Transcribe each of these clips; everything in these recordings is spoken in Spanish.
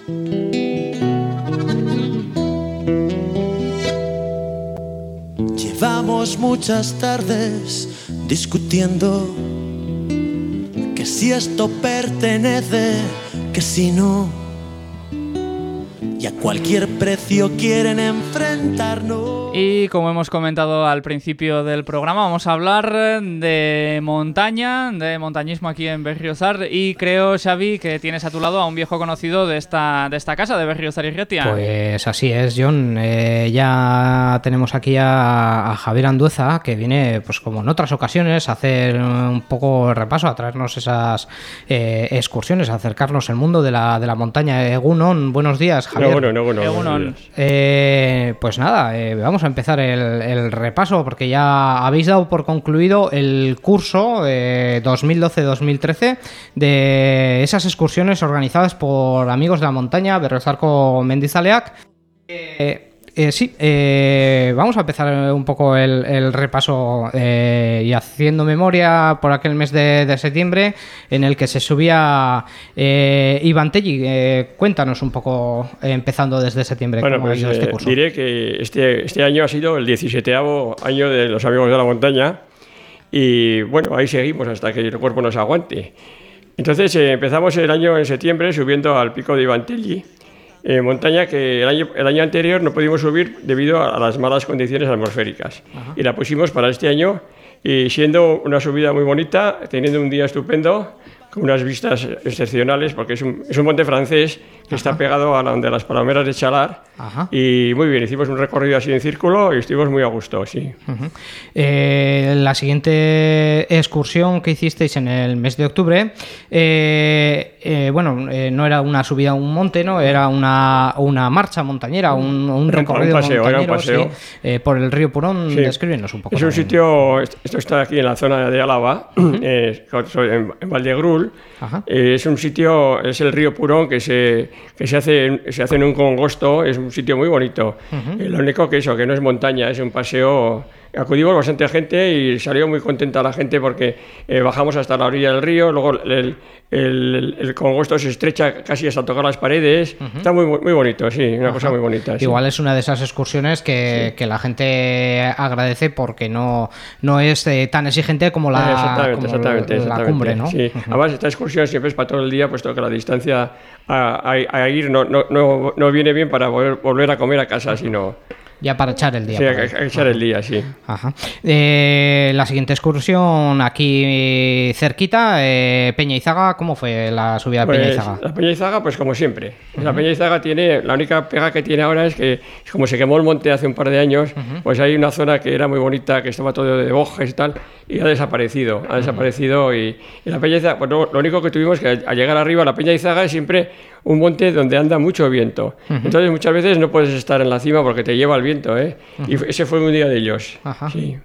Llevamos muchas tardes discutiendo que si esto pertenece, que si no, y a cualquier precio quieren enfrentarnos. Y como hemos comentado al principio del programa, vamos a hablar de montaña, de montañismo aquí en Berriozar, y creo, Xavi, que tienes a tu lado a un viejo conocido de esta casa, de Berriozar y Ratia. Pues así es, John. Ya tenemos aquí a Javier Andueza, que viene, pues como en otras ocasiones, a hacer un poco repaso, a traernos esas excursiones, a acercarnos al mundo de la montaña. Egunon, buenos días, Javier. Egunon. Pues nada, vamos a empezar el repaso, porque ya habéis dado por concluido el curso 2012-2013 de esas excursiones organizadas por Amigos de la Montaña, Berriozarko Mendizaleak. Vamos a empezar un poco el repaso y haciendo memoria por aquel mes de septiembre en el que se subía Iván Telli. Cuéntanos un poco, empezando desde septiembre, cómo ha ido este curso. Diré que este año ha sido el 17º año de los Amigos de la Montaña y bueno, ahí seguimos hasta que el cuerpo nos aguante. Entonces empezamos el año en septiembre subiendo al pico de Iván Telli, montaña que el año anterior no pudimos subir debido a las malas condiciones atmosféricas. Ajá. Y la pusimos para este año, y siendo una subida muy bonita, teniendo un día estupendo, con unas vistas excepcionales, porque es un monte francés que Ajá. está pegado a donde las Palomeras de Chalar. Ajá. Y muy bien, hicimos un recorrido así en círculo y estuvimos muy a gusto, sí. Uh-huh. La siguiente excursión que hicisteis en el mes de octubre, no era una subida a un monte, ¿no? Era una marcha montañera, un recorrido montañero, un paseo. Sí, por el río Purón. Sí. Descríbenos un poco. Es un sitio, esto está aquí en la zona de Álava, en Valdegrul. Es un sitio, es el río Purón que se hace en un congosto, es un sitio muy bonito. Uh-huh. Lo único que no es montaña, es un paseo. Acudimos bastante gente y salió muy contenta la gente porque bajamos hasta la orilla del río, luego el congosto se estrecha casi hasta tocar las paredes. Uh-huh. Está muy, muy bonito, sí, una Ajá. cosa muy bonita. Sí. Igual es una de esas excursiones que la gente agradece porque no es tan exigente como la cumbre, ¿no? Sí. Uh-huh. Además, esta excursión siempre es para todo el día, puesto que la distancia a ir no viene bien para volver a comer a casa, sino... Ya para echar el día. Sí, echar el día, sí. Ajá. La siguiente excursión aquí cerquita, Peña Izaga. ¿Cómo fue la subida de Peña Izaga? La Peña Izaga, pues como siempre. Uh-huh. La Peña Izaga la única pega que tiene ahora es que, como se quemó el monte hace un par de años, uh-huh. pues hay una zona que era muy bonita, que estaba todo de bosques y tal, y ha desaparecido. Y la Peña Izaga, pues lo único que tuvimos que al llegar arriba, la Peña Izaga es siempre un monte donde anda mucho viento. Uh-huh. Entonces muchas veces no puedes estar en la cima porque te lleva el viento, ¿eh? Uh-huh. Y ese fue un día de ellos. Ajá. Sí.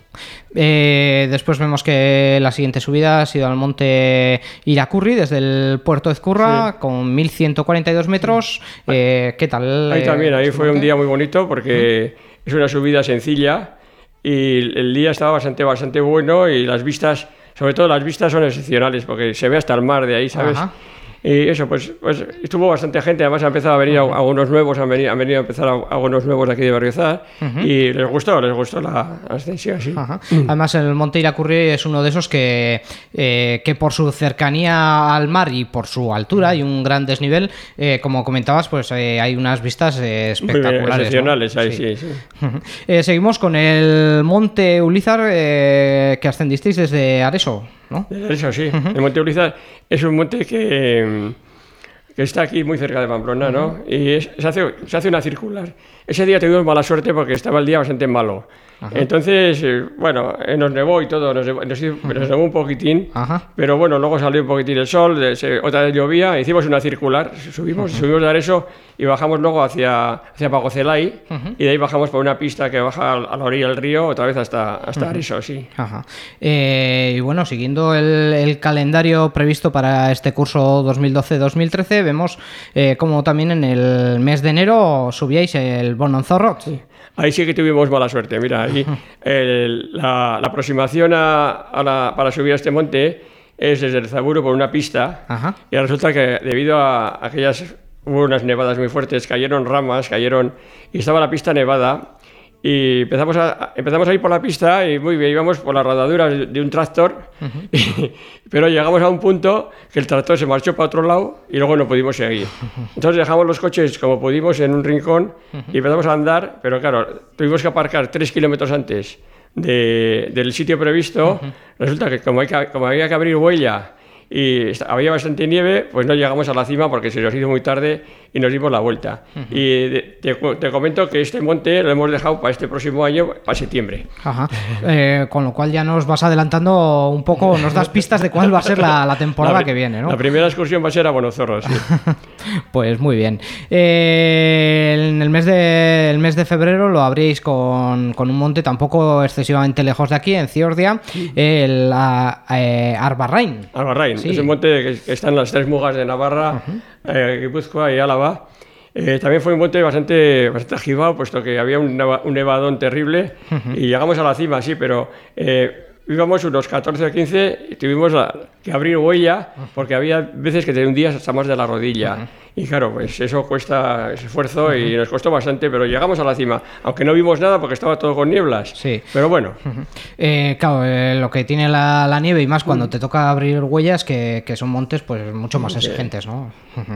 Después vemos que la siguiente subida ha sido al monte Iracurri desde el puerto de Ezcurra, sí. con 1142 metros. ¿Qué tal? Ahí fue un día muy bonito porque es una subida sencilla y el día estaba bastante bueno, y las vistas, sobre todo las vistas, son excepcionales porque se ve hasta el mar de ahí, ¿sabes? Ajá. Y eso, pues estuvo bastante gente. Además ha empezado a venir algunos nuevos, han venido a empezar algunos nuevos de aquí de Berriozar. Uh-huh. Y les gustó la ascensión, sí. Uh-huh. Además el monte Iracurri es uno de esos que por su cercanía al mar y por su altura y un gran desnivel, como comentabas, pues hay unas vistas espectaculares, excepcionales, ¿no? Ahí sí. Uh-huh. Seguimos con el monte Ulizar, que ascendisteis desde Areso, ¿no? Eso sí. Uh-huh. El monte Ulizar es un monte que está aquí muy cerca de Pamplona, ¿no? Uh-huh. Y se hace una circular. Ese día tuvimos mala suerte porque estaba el día bastante malo. Uh-huh. Entonces, nos nevó y todo, nos nevó un poquitín, uh-huh. pero bueno, luego salió un poquitín el sol, otra vez llovía, hicimos una circular, subimos de Areso y bajamos luego hacia Pagocelay, uh-huh. y de ahí bajamos por una pista que baja a la orilla del río, otra vez hasta uh-huh. Areso, sí. Uh-huh. Y bueno, siguiendo el calendario previsto para este curso 2012-2013, vemos como también en el mes de enero subíais el Bononzorro. Sí. Ahí sí que tuvimos mala suerte. Mira, ahí la aproximación para subir a este monte es desde el Zaburo por una pista. Ajá. Y resulta que debido a aquellas hubo unas nevadas muy fuertes, cayeron ramas, y estaba la pista nevada. Y empezamos a ir por la pista y muy bien, íbamos por las rodaduras de un tractor, pero llegamos a un punto que el tractor se marchó para otro lado y luego no pudimos seguir. Entonces dejamos los coches como pudimos en un rincón y empezamos a andar, pero claro, tuvimos que aparcar 3 kilómetros antes del sitio previsto. Resulta que como había que abrir huella y había bastante nieve, pues no llegamos a la cima porque se nos hizo muy tarde y nos dimos la vuelta. Y te comento que este monte lo hemos dejado para este próximo año, para septiembre. Ajá. Con lo cual ya nos vas adelantando un poco, nos das pistas de cuál va a ser la temporada que viene, ¿no? La primera excursión va a ser a Bonozorro, sí. Pues muy bien. En el mes de febrero lo abréis con un monte tampoco excesivamente lejos de aquí, en Ciordia, el Arbarrain. Arbarrain, sí. Es un monte que está en las 3 mugas de Navarra, Guipúzcoa y Álava. También fue un monte bastante agitado, puesto que había un nevadón terrible y llegamos a la cima, sí, pero íbamos unos 14 o 15 y tuvimos que abrir huella porque había veces que te hundías hasta más de la rodilla. Y claro, pues eso cuesta esfuerzo y nos costó bastante, pero llegamos a la cima, aunque no vimos nada porque estaba todo con nieblas. Sí. Pero bueno. Claro, lo que tiene la nieve y más cuando te toca abrir huellas, que son montes pues mucho más exigentes, ¿no?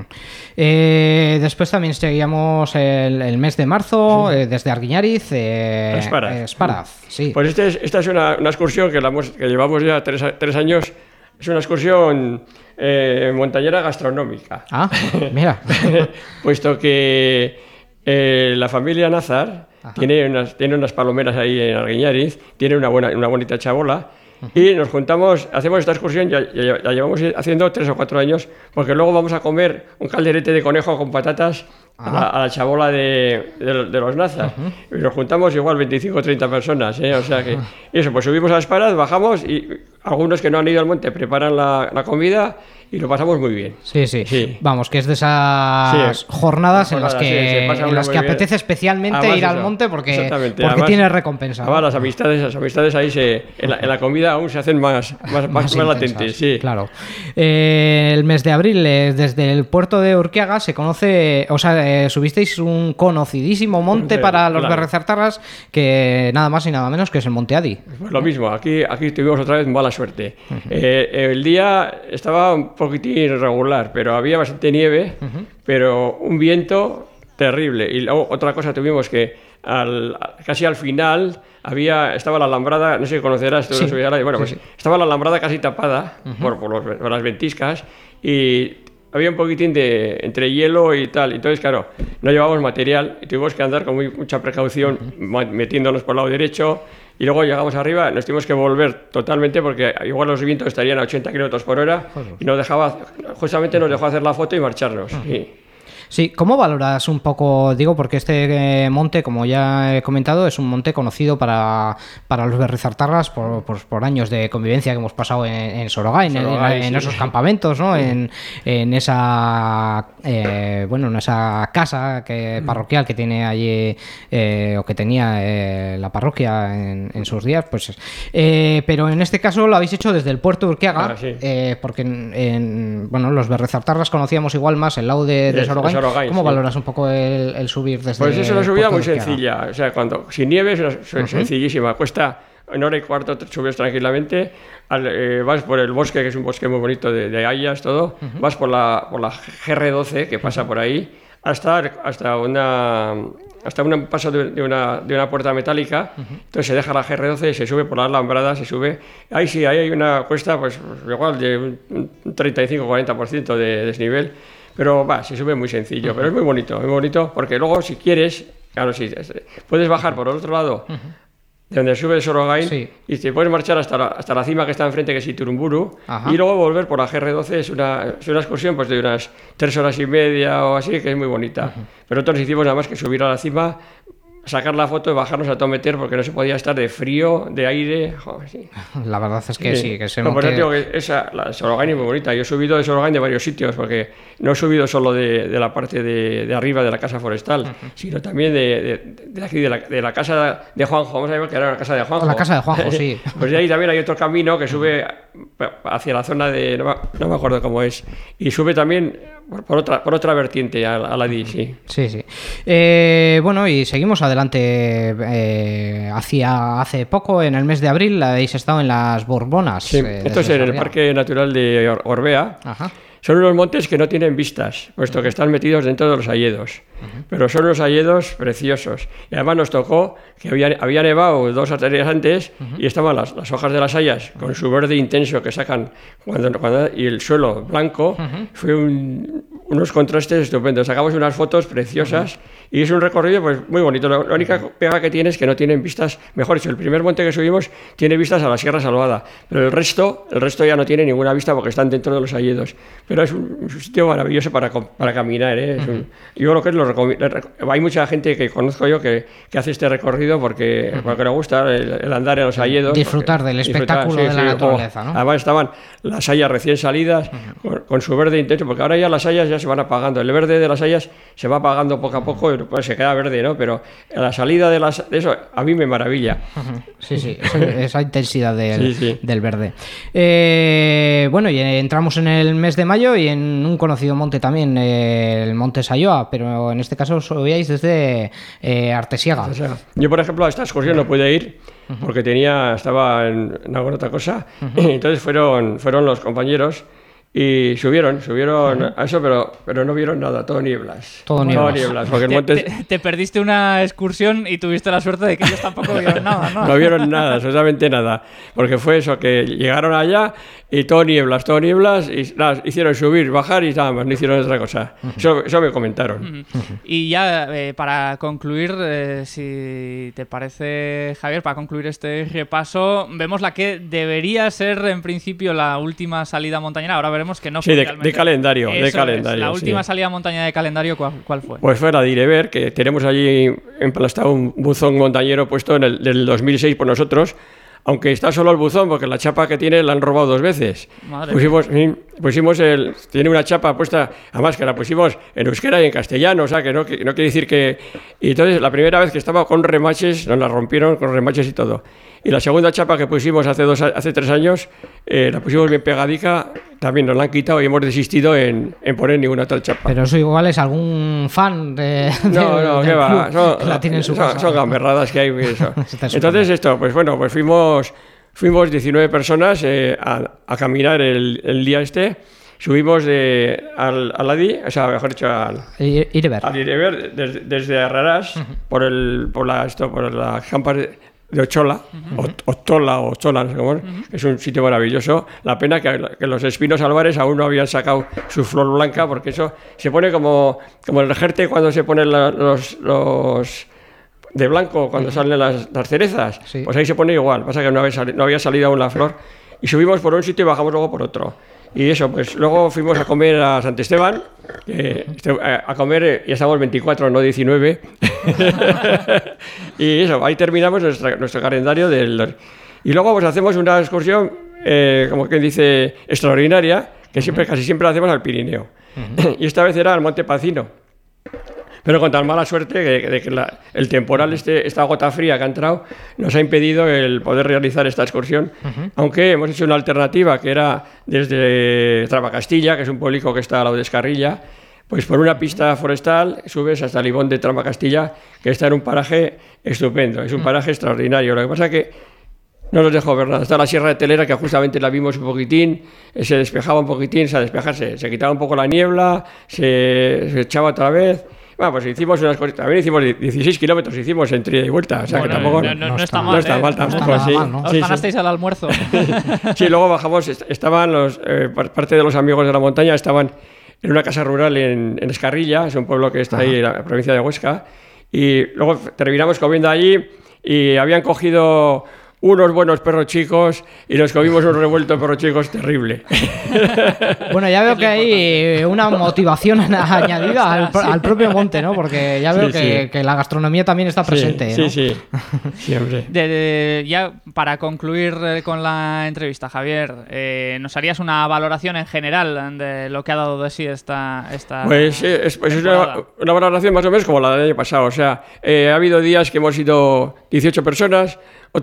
Después también seguíamos el mes de marzo, desde Arguiñariz, Esparaz. Sí. Pues esta es una excursión que llevamos ya 3 años. Es una excursión montañera gastronómica. Ah, mira. Puesto que la familia Nazar tiene unas palomeras ahí en Arguiñariz, tiene una bonita chabola, y nos juntamos, hacemos esta excursión, ya la llevamos haciendo 3 o 4 años, porque luego vamos a comer un calderete de conejo con patatas a la chabola de los Nazar. Y nos juntamos igual 25 o 30 personas, o sea que eso, pues subimos a Esparaz, bajamos y algunos que no han ido al monte preparan la comida y lo pasamos muy bien. Sí. Vamos, que es de esas jornadas en las que apetece especialmente además ir al monte porque además, tiene recompensa. Además, las amistades ahí en la comida aún se hacen más latentes. Sí. Claro. El mes de abril, desde el puerto de Urquiaga se conoce, subisteis un conocidísimo monte para los berrizartarras, que nada más y nada menos que es el Monte Adi. Pues lo mismo, aquí tuvimos otra vez mala suerte. El día estaba un poquitín irregular, pero había bastante nieve, pero un viento terrible. Y luego otra cosa tuvimos que casi al final estaba la alambrada, no sé si conocerás, estaba la alambrada casi tapada por las ventiscas y había un poquitín entre hielo y tal. Entonces, claro, no llevábamos material y tuvimos que andar con mucha precaución metiéndonos por el lado derecho. Y luego llegamos arriba, nos tuvimos que volver totalmente porque igual los vientos estarían a 80 km por hora y justamente nos dejó hacer la foto y marcharnos. Sí, ¿cómo valoras un poco? Digo, porque este monte, como ya he comentado, es un monte conocido para los berrizartarras por años de convivencia que hemos pasado en Sorogain, en esos campamentos, ¿no? En esa casa parroquial que tiene allí, o que tenía la parroquia en sus días, pues. Pero en este caso lo habéis hecho desde el puerto de Urquiaga, porque los berrizartarras conocíamos igual más el lado de Sorogain. ¿Cómo valoras un poco el subir desde? Pues es una subida muy sencilla, o sea, sin nieve es sencillísima, cuesta 1 hora y cuarto subes tranquilamente, vas por el bosque, que es un bosque muy bonito de hayas, todo, vas por la GR12 que pasa por ahí, hasta un paso de una puerta metálica. Entonces se deja la GR12, se sube por la alambrada, ahí hay una cuesta pues igual de un 35-40% de desnivel. Pero se sube muy sencillo, pero es muy bonito, porque luego si quieres, claro, puedes bajar por el otro lado, de donde sube Sorogain, y te puedes marchar hasta la cima que está enfrente, que es Iturumburu, y luego volver por la GR12, es una excursión pues de unas 3 horas y media o así, que es muy bonita. Pero nosotros hicimos nada más que subir a la cima, sacar la foto y bajarnos a todo meter porque no se podía estar de frío, de aire. Joder, sí. La verdad es que sí, que se Por eso digo que la Sorogain es muy bonita. Yo he subido de Sorogain de varios sitios porque no he subido solo de la parte de arriba de la casa forestal, sino también de aquí, de la casa de Juanjo. Vamos a ver que era la casa de Juanjo. La casa de Juanjo, sí. Pues de ahí también hay otro camino que sube hacia la zona de... No me acuerdo cómo es. Y sube también por otra vertiente a la DI, sí. Sí. Bueno, y seguimos adelante. Hace poco, en el mes de abril, habéis estado en las Borbonas. Sí, esto es en el Parque Natural de Orbea. Ajá. Son unos montes que no tienen vistas, puesto que están metidos dentro de los hayedos. Pero son unos hayedos preciosos. Y además nos tocó que había nevado 2 o 3 días antes y estaban las hojas de las hayas con su verde intenso que sacan y el suelo blanco. Fue unos contrastes estupendos. Sacamos unas fotos preciosas y es un recorrido pues muy bonito. La única pega que tiene es que no tienen vistas, mejor dicho, el primer monte que subimos tiene vistas a la Sierra Salvada, pero el resto ya no tiene ninguna vista porque están dentro de los hayedos. Pero es un sitio maravilloso para caminar, ¿eh? Yo lo que lo recomiendo. Hay mucha gente que conozco yo que hace este recorrido porque le gusta el andar en los hayedos. Disfrutar del espectáculo de la naturaleza, ¿no? Además estaban las hayas recién salidas con su verde intenso, porque ahora ya las hayas ya se van apagando. El verde de las hayas se va apagando poco a poco y pues se queda verde, ¿no? Pero la salida de eso a mí me maravilla. Sí, esa intensidad del verde. Bueno, y entramos en el mes de mayo y en un conocido monte también, el Monte Sayoa, pero en este caso subíais desde Artesiaga. Yo, por ejemplo, a esta excursión no pude ir porque estaba en alguna otra cosa. Entonces fueron los compañeros y subieron a eso, pero no vieron nada, todo nieblas. Todo nieblas. Porque el monte te perdiste una excursión y tuviste la suerte de que ellos tampoco vieron nada, ¿no? No vieron nada, absolutamente nada. Porque fue eso, que llegaron allá y todo nieblas, y nada, hicieron subir, bajar y nada más, no hicieron otra cosa. Eso me comentaron. Y ya, para concluir, si te parece, Javier, para concluir este repaso, vemos la que debería ser en principio la última salida montañera. Ahora veremos que no fue. Sí, de calendario. La última salida montañera de calendario, ¿cuál fue? Pues fue la de Irever, que tenemos allí emplastado un buzón montañero puesto del 2006 por nosotros. Aunque está solo el buzón, porque la chapa que tiene la han robado 2 veces. Pusimos tiene una chapa puesta, además que la pusimos en euskera y en castellano, o sea, que no quiere decir que... Y entonces, la primera vez que estaba con remaches, nos la rompieron con remaches y todo. Y la segunda chapa que pusimos hace 3 años, la pusimos bien pegadica, también nos la han quitado y hemos desistido en poner ninguna otra chapa. Pero eso igual es algún fan No, ¿qué va? Son gamberradas que hay. Eso. Entonces esto, pues bueno, pues fuimos 19 personas a caminar el día este. Subimos al Adi, o sea, mejor dicho, al Irever, desde Arrarás, por la campa de Ochola, Ochola, no sé cómo es, es un sitio maravilloso. La pena que los espinos albares aún no habían sacado su flor blanca, porque eso se pone como el rejerte cuando se ponen los de blanco cuando salen las cerezas, sí. Pues ahí se pone igual, pasa que no había salido aún la flor. Y subimos por un sitio y bajamos luego por otro. Y eso, pues luego fuimos a comer a Sant Esteban, a comer, ya estamos 24, no 19. Y eso, ahí terminamos nuestro calendario y luego pues hacemos una excursión, como quien dice, extraordinaria, que casi siempre hacemos al Pirineo. Y esta vez era al Monte Pacino. Pero con tan mala suerte de que el temporal, esta gota fría que ha entrado, nos ha impedido el poder realizar esta excursión. Aunque hemos hecho una alternativa que era desde Tramacastilla, que es un pueblico que está al lado de Escarrilla, pues por una pista forestal subes hasta Libón de Tramacastilla, que está en un paraje estupendo, es un paraje extraordinario. Lo que pasa es que no nos dejó ver nada. Está la Sierra de Telera, que justamente la vimos un poquitín, se despejaba un poquitín, se quitaba un poco la niebla, se echaba otra vez. Bueno, pues hicimos unas cosas, también hicimos 16 kilómetros, hicimos entre ida y vuelta, o sea que tampoco... No está mal, tampoco, no sí. ¿No? Os ganasteis al almuerzo. Sí, luego bajamos, estaban parte de los amigos de la montaña, estaban en una casa rural en Escarrilla, es un pueblo que está ahí en la provincia de Huesca, y luego terminamos comiendo allí y habían cogido unos buenos perros chicos y nos comimos un revuelto de perros chicos terrible. Bueno, ya veo que hay una motivación añadida al propio monte, ¿no? Porque ya veo que la gastronomía también está presente, ¿no? Sí, hombre. Ya para concluir con la entrevista, Javier, ¿nos harías una valoración en general de lo que ha dado de sí esta Pues es una valoración más o menos como la del año pasado. O sea, ha habido días que hemos ido 18 personas, otros días hemos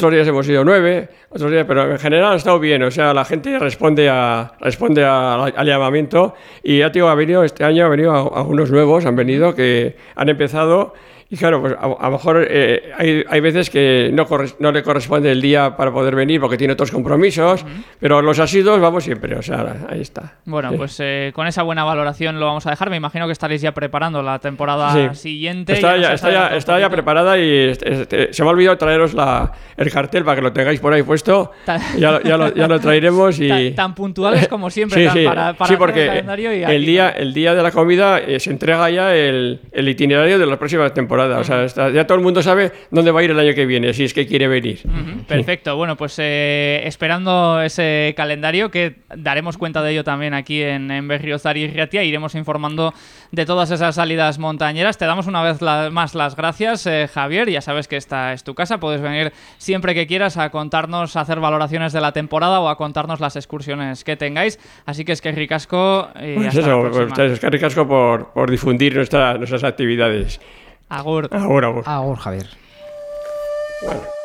hemos ido 9, otros días, pero en general ha estado bien. O sea, la gente responde al llamamiento. Y ya te digo, este año ha venido algunos nuevos, han venido, que han empezado. Y claro, pues a lo mejor hay veces que no le corresponde el día para poder venir porque tiene otros compromisos, pero los asiduos vamos siempre, o sea, ahí está. Bueno, pues con esa buena valoración lo vamos a dejar. Me imagino que estaréis ya preparando la temporada siguiente. Está ya preparada y se me ha olvidado traeros el cartel para que lo tengáis por ahí puesto. Ya lo traeremos. Tan puntuales como siempre para porque hacer el calendario. Y el día de la comida se entrega ya el itinerario de las próximas temporadas. O sea, ya todo el mundo sabe dónde va a ir el año que viene, si es que quiere venir. Perfecto. Bueno, pues esperando ese calendario, que daremos cuenta de ello también aquí en Berriozar y Ratia, iremos informando de todas esas salidas montañeras. Te damos una vez más las gracias, Javier. Ya sabes que esta es tu casa, puedes venir siempre que quieras a contarnos, a hacer valoraciones de la temporada o a contarnos las excursiones que tengáis. Así que es que ricasco. Pues es que ricasco por difundir nuestras actividades. Agur. Agur, Javier. Bueno.